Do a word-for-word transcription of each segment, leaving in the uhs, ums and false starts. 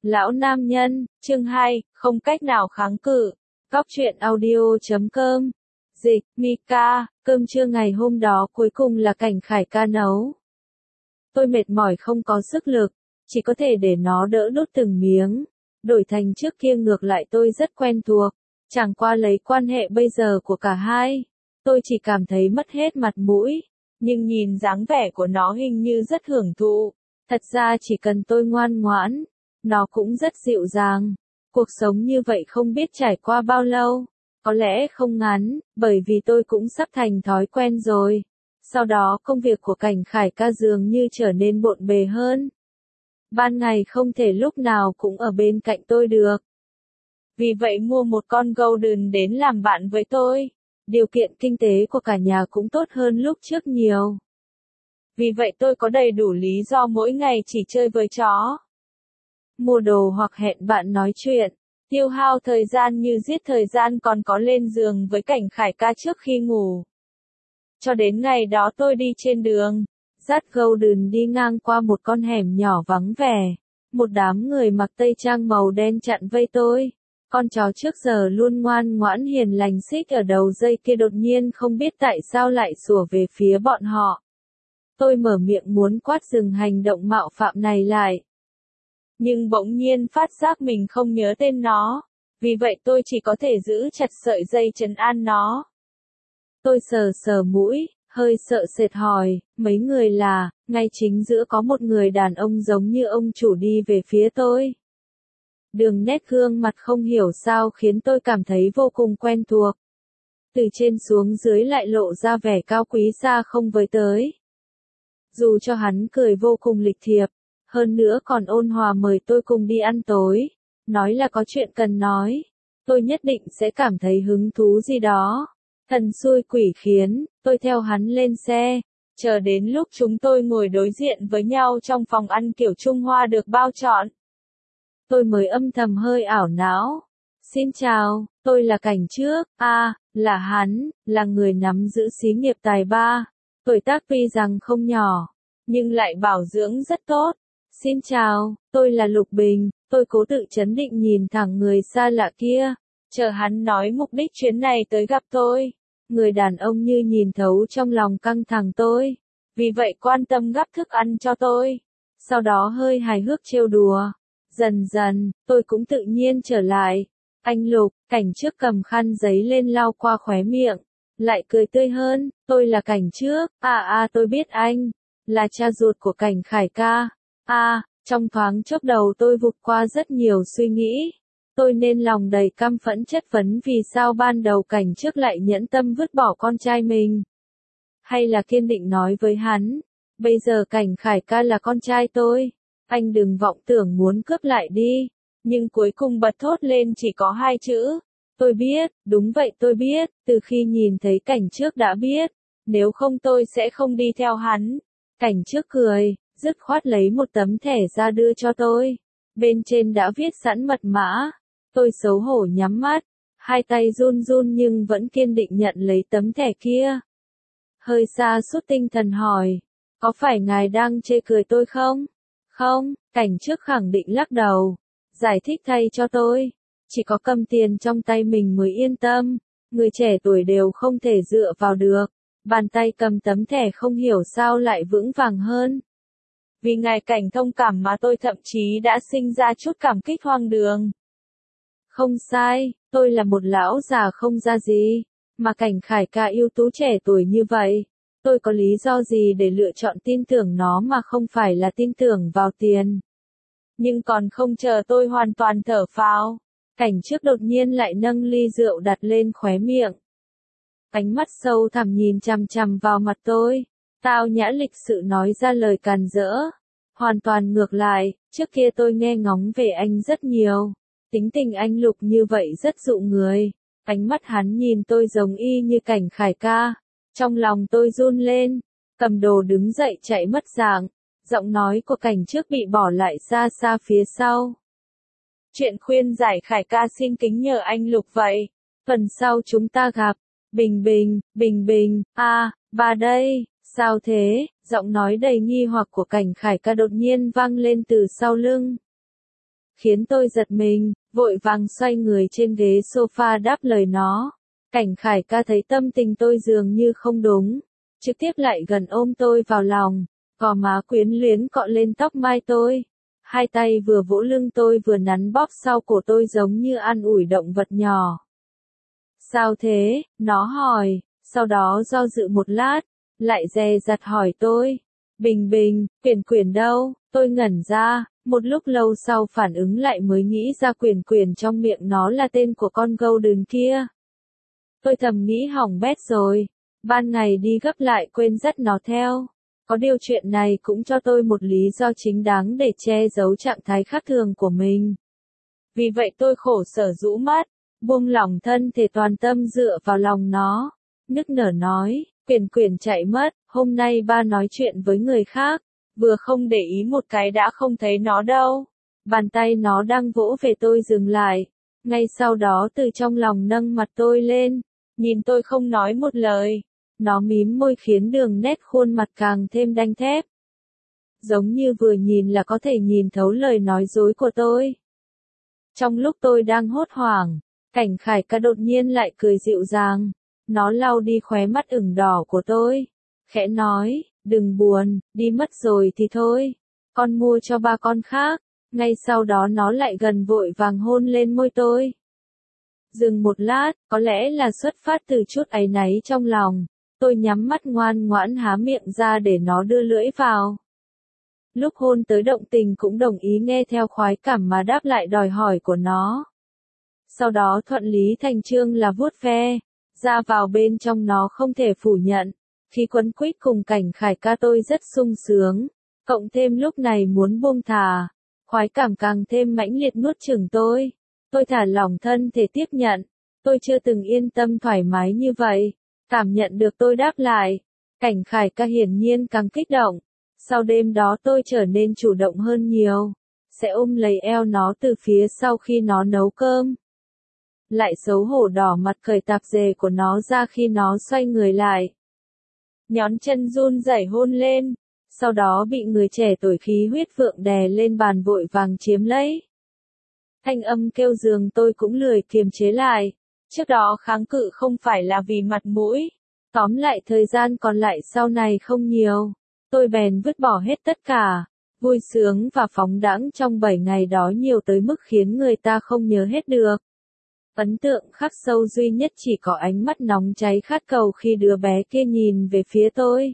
Lão nam nhân, chương hai, không cách nào kháng cự. Góc truyện audio chấm com. Dịch, Mika, cơm trưa ngày hôm đó cuối cùng là Cảnh Khải ca nấu. Tôi mệt mỏi không có sức lực, chỉ có thể để nó đỡ đốt từng miếng. Đổi thành trước kia ngược lại tôi rất quen thuộc, chẳng qua lấy quan hệ bây giờ của cả hai. Tôi chỉ cảm thấy mất hết mặt mũi, nhưng nhìn dáng vẻ của nó hình như rất hưởng thụ. Thật ra chỉ cần tôi ngoan ngoãn, nó cũng rất dịu dàng. Cuộc sống như vậy không biết trải qua bao lâu, có lẽ không ngắn, bởi vì tôi cũng sắp thành thói quen rồi. Sau đó công việc của Cảnh Khải ca dường như trở nên bộn bề hơn. Ban ngày không thể lúc nào cũng ở bên cạnh tôi được. Vì vậy mua một con Golden đến làm bạn với tôi. Điều kiện kinh tế của cả nhà cũng tốt hơn lúc trước nhiều. Vì vậy tôi có đầy đủ lý do mỗi ngày chỉ chơi với chó. Mua đồ hoặc hẹn bạn nói chuyện, tiêu hao thời gian như giết thời gian còn có lên giường với Cảnh Khải ca trước khi ngủ. Cho đến ngày đó tôi đi trên đường, dắt Golden đi ngang qua một con hẻm nhỏ vắng vẻ. Một đám người mặc tây trang màu đen chặn vây tôi. Con chó trước giờ luôn ngoan ngoãn hiền lành xích ở đầu dây kia đột nhiên không biết tại sao lại sủa về phía bọn họ. Tôi mở miệng muốn quát dừng hành động mạo phạm này lại. Nhưng bỗng nhiên phát giác mình không nhớ tên nó. Vì vậy tôi chỉ có thể giữ chặt sợi dây trấn an nó. Tôi sờ sờ mũi, hơi sợ sệt hỏi, mấy người là, ngay chính giữa có một người đàn ông giống như ông chủ đi về phía tôi. Đường nét gương mặt không hiểu sao khiến tôi cảm thấy vô cùng quen thuộc. Từ trên xuống dưới lại lộ ra vẻ cao quý xa không với tới. Dù cho hắn cười vô cùng lịch thiệp, hơn nữa còn ôn hòa mời tôi cùng đi ăn tối, nói là có chuyện cần nói, tôi nhất định sẽ cảm thấy hứng thú gì đó. Thần xui quỷ khiến, tôi theo hắn lên xe, chờ đến lúc chúng tôi ngồi đối diện với nhau trong phòng ăn kiểu Trung Hoa được bao trọn. Tôi mới âm thầm hơi ảo não. Xin chào, tôi là Cảnh trước, a à, là hắn, là người nắm giữ xí nghiệp tài ba. Tuổi tác tuy rằng không nhỏ, nhưng lại bảo dưỡng rất tốt. Xin chào, tôi là Lục Bình, tôi cố tự trấn định nhìn thẳng người xa lạ kia, chờ hắn nói mục đích chuyến này tới gặp tôi. Người đàn ông như nhìn thấu trong lòng căng thẳng tôi, vì vậy quan tâm gắp thức ăn cho tôi. Sau đó hơi hài hước trêu đùa. Dần dần, tôi cũng tự nhiên trở lại. Anh Lục, Cảnh trước cầm khăn giấy lên lau qua khóe miệng, lại cười tươi hơn, tôi là Cảnh trước, à à tôi biết anh, là cha ruột của Cảnh Khải ca. À, trong thoáng chốc đầu tôi vụt qua rất nhiều suy nghĩ. Tôi nên lòng đầy căm phẫn chất vấn vì sao ban đầu Cảnh trước lại nhẫn tâm vứt bỏ con trai mình. Hay là kiên định nói với hắn, bây giờ Cảnh Khải ca là con trai tôi, anh đừng vọng tưởng muốn cướp lại đi. Nhưng cuối cùng bật thốt lên chỉ có hai chữ. Tôi biết, đúng vậy tôi biết, từ khi nhìn thấy Cảnh trước đã biết, nếu không tôi sẽ không đi theo hắn. Cảnh trước cười, dứt khoát lấy một tấm thẻ ra đưa cho tôi. Bên trên đã viết sẵn mật mã. Tôi xấu hổ nhắm mắt, hai tay run run nhưng vẫn kiên định nhận lấy tấm thẻ kia. Hơi sa sút tinh thần hỏi, có phải ngài đang chê cười tôi không? Không, Cảnh trước khẳng định lắc đầu, giải thích thay cho tôi. Chỉ có cầm tiền trong tay mình mới yên tâm, người trẻ tuổi đều không thể dựa vào được. Bàn tay cầm tấm thẻ không hiểu sao lại vững vàng hơn. Vì ngài Cảnh thông cảm mà tôi thậm chí đã sinh ra chút cảm kích hoang đường. Không sai, tôi là một lão già không ra gì, mà Cảnh Khải ca ưu tú trẻ tuổi như vậy. Tôi có lý do gì để lựa chọn tin tưởng nó mà không phải là tin tưởng vào tiền. Nhưng còn không chờ tôi hoàn toàn thở phào, Cảnh trước đột nhiên lại nâng ly rượu đặt lên khóe miệng. Ánh mắt sâu thẳm nhìn chằm chằm vào mặt tôi, tao nhã lịch sự nói ra lời càn rỡ. Hoàn toàn ngược lại, trước kia tôi nghe ngóng về anh rất nhiều. Tính tình anh Lục như vậy rất dụ người. Ánh mắt hắn nhìn tôi giống y như Cảnh Khải ca. Trong lòng tôi run lên, cầm đồ đứng dậy chạy mất dạng. Giọng nói của Cảnh trước bị bỏ lại xa xa phía sau. Chuyện khuyên giải Khải ca xin kính nhờ anh Lục vậy. Tuần sau chúng ta gặp. Bình bình, bình bình, a à, bà đây, sao thế? Giọng nói đầy nghi hoặc của Cảnh Khải ca đột nhiên vang lên từ sau lưng. khiến tôi giật mình, vội vàng xoay người trên ghế sofa đáp lời nó. Cảnh Khải ca thấy tâm tình tôi dường như không đúng, trực tiếp lại gần ôm tôi vào lòng, gò má quyến luyến cọ lên tóc mai tôi. Hai tay vừa vỗ lưng tôi vừa nắn bóp sau cổ tôi giống như an ủi động vật nhỏ. Sao thế? Nó hỏi, sau đó do dự một lát, lại dè dặt hỏi tôi. Bình Bình, Quyển Quyển đâu? Tôi ngẩn ra, một lúc lâu sau phản ứng lại mới nghĩ ra Quyển Quyển trong miệng nó là tên của con Golden kia. Tôi thầm nghĩ hỏng bét rồi, ban ngày đi gấp lại quên dắt nó theo. Có điều chuyện này cũng cho tôi một lý do chính đáng để che giấu trạng thái khác thường của mình. Vì vậy tôi khổ sở rũ mắt, buông lỏng thân thể toàn tâm dựa vào lòng nó, nức nở nói, Quyển Quyển chạy mất, hôm nay ba nói chuyện với người khác, vừa không để ý một cái đã không thấy nó đâu. Bàn tay nó đang vỗ về tôi dừng lại, ngay sau đó từ trong lòng nâng mặt tôi lên, nhìn tôi không nói một lời. Nó mím môi khiến đường nét khuôn mặt càng thêm đanh thép. Giống như vừa nhìn là có thể nhìn thấu lời nói dối của tôi. Trong lúc tôi đang hốt hoảng, Cảnh Khải ca đột nhiên lại cười dịu dàng. Nó lau đi khóe mắt ửng đỏ của tôi. Khẽ nói, đừng buồn, đi mất rồi thì thôi. Con mua cho ba con khác. Ngay sau đó nó lại gần vội vàng hôn lên môi tôi. Dừng một lát, có lẽ là xuất phát từ chút áy náy trong lòng. Tôi nhắm mắt ngoan ngoãn há miệng ra để nó đưa lưỡi vào. Lúc hôn tới động tình cũng đồng ý nghe theo khoái cảm mà đáp lại đòi hỏi của nó. Sau đó thuận lý thành chương là vuốt ve, ra vào bên trong nó không thể phủ nhận. Khi quấn quýt cùng Cảnh Khải ca tôi rất sung sướng, cộng thêm lúc này muốn buông thả, khoái cảm càng thêm mãnh liệt nuốt chửng tôi. Tôi thả lỏng thân thể tiếp nhận, tôi chưa từng yên tâm thoải mái như vậy. Cảm nhận được tôi đáp lại, Cảnh Khải ca hiển nhiên càng kích động. Sau đêm đó tôi trở nên chủ động hơn nhiều, sẽ ôm lấy eo nó từ phía sau khi nó nấu cơm. Lại xấu hổ đỏ mặt cởi tạp dề của nó ra khi nó xoay người lại. Nhón chân run rẩy hôn lên, sau đó bị người trẻ tuổi khí huyết vượng đè lên bàn vội vàng chiếm lấy. Thanh âm kêu giường tôi cũng lười kiềm chế lại. Trước đó kháng cự không phải là vì mặt mũi. Tóm lại thời gian còn lại sau này không nhiều. Tôi bèn vứt bỏ hết tất cả. Vui sướng và phóng đãng trong bảy ngày đó nhiều tới mức khiến người ta không nhớ hết được. Ấn tượng khắc sâu duy nhất chỉ có ánh mắt nóng cháy khát cầu khi đứa bé kia nhìn về phía tôi.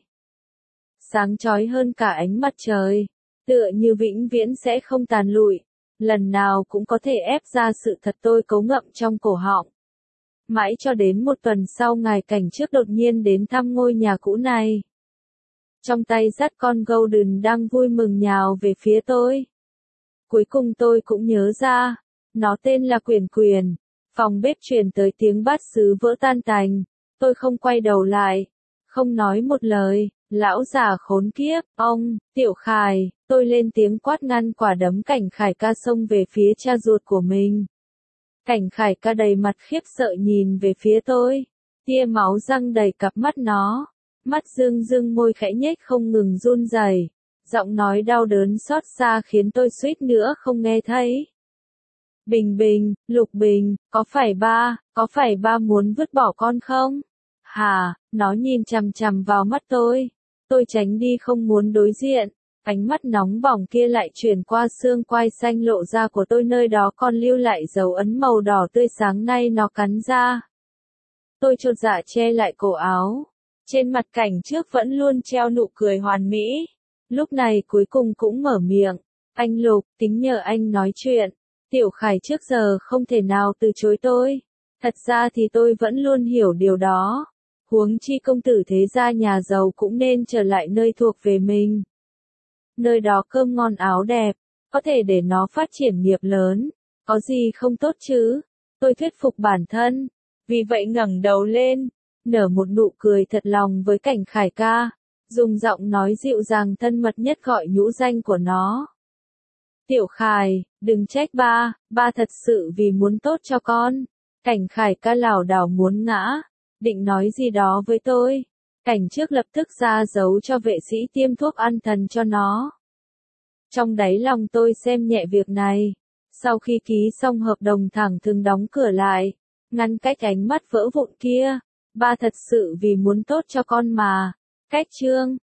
Sáng chói hơn cả ánh mặt trời. Tựa như vĩnh viễn sẽ không tàn lụi. Lần nào cũng có thể ép ra sự thật tôi cấu ngậm trong cổ họng. Mãi cho đến một tuần sau Ngài Cảnh trước đột nhiên đến thăm ngôi nhà cũ này. Trong tay dắt con Golden đang vui mừng nhào về phía tôi. Cuối cùng tôi cũng nhớ ra, nó tên là Quyển Quyển. Phòng bếp truyền tới tiếng bát sứ vỡ tan tành. Tôi không quay đầu lại, không nói một lời. Lão già khốn kiếp, ông, Tiểu Khải, tôi lên tiếng quát ngăn quả đấm Cảnh Khải ca xông về phía cha ruột của mình. Cảnh Khải ca đầy mặt khiếp sợ nhìn về phía tôi, tia máu răng đầy cặp mắt nó, mắt dương dương môi khẽ nhếch không ngừng run rẩy, giọng nói đau đớn xót xa khiến tôi suýt nữa không nghe thấy. Bình Bình, Lục Bình, có phải ba, có phải ba muốn vứt bỏ con không? Hà, nó nhìn chằm chằm vào mắt tôi. Tôi tránh đi không muốn đối diện, ánh mắt nóng bỏng kia lại chuyển qua xương quai xanh lộ ra của tôi nơi đó còn lưu lại dấu ấn màu đỏ tươi sáng nay nó cắn ra. Tôi chột dạ che lại cổ áo, trên mặt Cảnh trước vẫn luôn treo nụ cười hoàn mỹ. Lúc này cuối cùng cũng mở miệng, anh Lục, tính nhờ anh nói chuyện. Tiểu Khải trước giờ không thể nào từ chối tôi. Thật ra thì tôi vẫn luôn hiểu điều đó. Huống chi công tử thế gia nhà giàu cũng nên trở lại nơi thuộc về mình. Nơi đó cơm ngon áo đẹp, có thể để nó phát triển nghiệp lớn, có gì không tốt chứ? Tôi thuyết phục bản thân, vì vậy ngẩng đầu lên, nở một nụ cười thật lòng với Cảnh Khải ca, dùng giọng nói dịu dàng thân mật nhất gọi nhũ danh của nó. Tiểu Khải, đừng trách ba, ba thật sự vì muốn tốt cho con. Cảnh Khải ca lảo đảo muốn ngã, định nói gì đó với tôi. Cảnh trước lập tức ra dấu cho vệ sĩ tiêm thuốc an thần cho nó. Trong đáy lòng tôi xem nhẹ việc này. Sau khi ký xong hợp đồng thẳng thừng đóng cửa lại, ngăn cách ánh mắt vỡ vụn kia. Ba thật sự vì muốn tốt cho con mà. Cách chương